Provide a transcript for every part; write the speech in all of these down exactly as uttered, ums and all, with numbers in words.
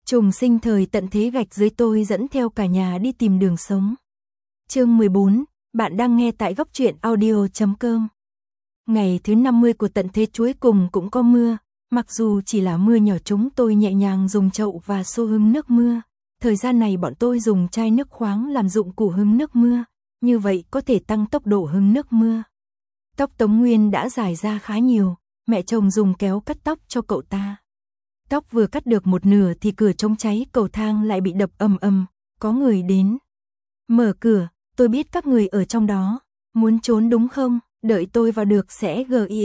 Trùng sinh thời tận thế gạch dưới tôi dẫn theo cả nhà đi tìm đường sống. Chương mười bốn, bạn đang nghe tại góc truyện audio chấm com. Ngày thứ năm mươi của tận thế cuối cùng cũng có mưa, mặc dù chỉ là mưa nhỏ, chúng tôi nhẹ nhàng dùng chậu và xô hứng nước mưa. Thời gian này bọn tôi dùng chai nước khoáng làm dụng cụ hứng nước mưa, như vậy có thể tăng tốc độ hứng nước mưa. Tóc Tống Nguyên đã dài ra khá nhiều, mẹ chồng dùng kéo cắt tóc cho cậu ta. Tóc vừa cắt được một nửa thì cửa chống cháy cầu thang lại bị đập ầm ầm, có người đến. Mở cửa, tôi biết các người ở trong đó, muốn trốn đúng không? Đợi tôi vào được sẽ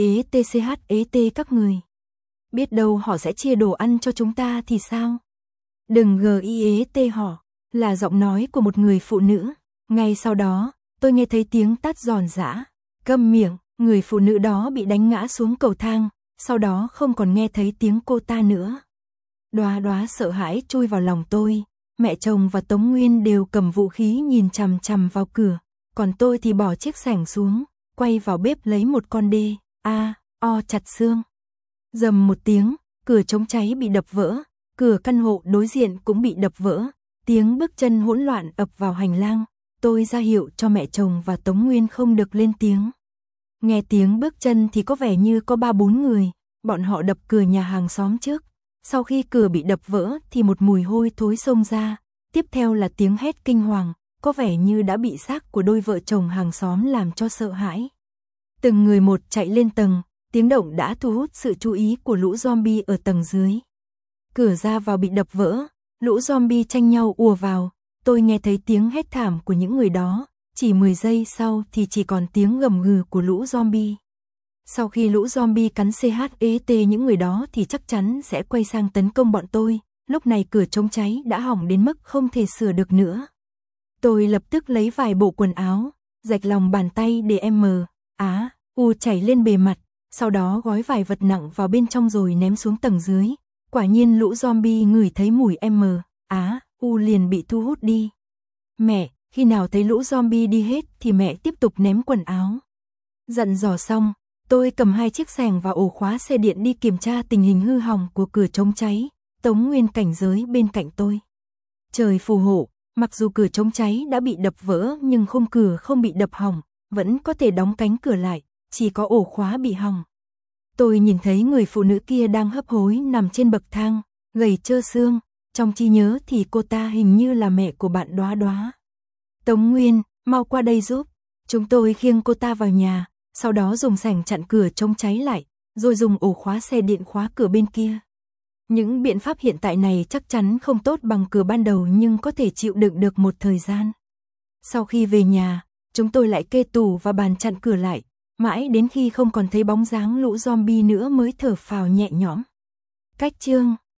giết các người. Biết đâu họ sẽ chia đồ ăn cho chúng ta thì sao? Đừng giết họ, là giọng nói của một người phụ nữ. Ngay sau đó, tôi nghe thấy tiếng tát giòn giã. Câm miệng, người phụ nữ đó bị đánh ngã xuống cầu thang, sau đó không còn nghe thấy tiếng cô ta nữa. Đoá đoá sợ hãi chui vào lòng tôi, mẹ chồng và Tống Nguyên đều cầm vũ khí nhìn chằm chằm vào cửa, còn tôi thì bỏ chiếc xẻng xuống, quay vào bếp lấy một con đê, a, o chặt xương. Dầm một tiếng, cửa chống cháy bị đập vỡ, cửa căn hộ đối diện cũng bị đập vỡ, tiếng bước chân hỗn loạn ập vào hành lang, tôi ra hiệu cho mẹ chồng và Tống Nguyên không được lên tiếng. Nghe tiếng bước chân thì có vẻ như có ba bốn người, bọn họ đập cửa nhà hàng xóm trước. Sau khi cửa bị đập vỡ thì một mùi hôi thối xông ra, tiếp theo là tiếng hét kinh hoàng, có vẻ như đã bị xác của đôi vợ chồng hàng xóm làm cho sợ hãi. Từng người một chạy lên tầng, tiếng động đã thu hút sự chú ý của lũ zombie ở tầng dưới. Cửa ra vào bị đập vỡ, lũ zombie tranh nhau ùa vào, tôi nghe thấy tiếng hét thảm của những người đó, chỉ mười giây sau thì chỉ còn tiếng gầm gừ của lũ zombie. Sau khi lũ zombie cắn chết những người đó thì chắc chắn sẽ quay sang tấn công bọn tôi, lúc này cửa chống cháy đã hỏng đến mức không thể sửa được nữa. Tôi lập tức lấy vài bộ quần áo, rạch lòng bàn tay để M, Á, U chảy lên bề mặt, sau đó gói vài vật nặng vào bên trong rồi ném xuống tầng dưới. Quả nhiên lũ zombie ngửi thấy mùi M, Á, U liền bị thu hút đi. Mẹ, khi nào thấy lũ zombie đi hết thì mẹ tiếp tục ném quần áo. Dặn dò xong, tôi cầm hai chiếc xẻng và ổ khóa xe điện đi kiểm tra tình hình hư hỏng của cửa chống cháy, Tống Nguyên cảnh giới bên cạnh tôi. Trời phù hộ, mặc dù cửa chống cháy đã bị đập vỡ nhưng khung cửa không bị đập hỏng, vẫn có thể đóng cánh cửa lại, chỉ có ổ khóa bị hỏng. Tôi nhìn thấy người phụ nữ kia đang hấp hối nằm trên bậc thang, gầy trơ xương, trong trí nhớ thì cô ta hình như là mẹ của bạn Đoá Đoá. Tống Nguyên, mau qua đây giúp. Chúng tôi khiêng cô ta vào nhà, sau đó dùng xẻng chặn cửa chống cháy lại, rồi dùng ổ khóa xe điện khóa cửa bên kia. Những biện pháp hiện tại này chắc chắn không tốt bằng cửa ban đầu nhưng có thể chịu đựng được một thời gian. Sau khi về nhà, chúng tôi lại kê tủ và bàn chặn cửa lại, mãi đến khi không còn thấy bóng dáng lũ zombie nữa mới thở phào nhẹ nhõm. Cách chương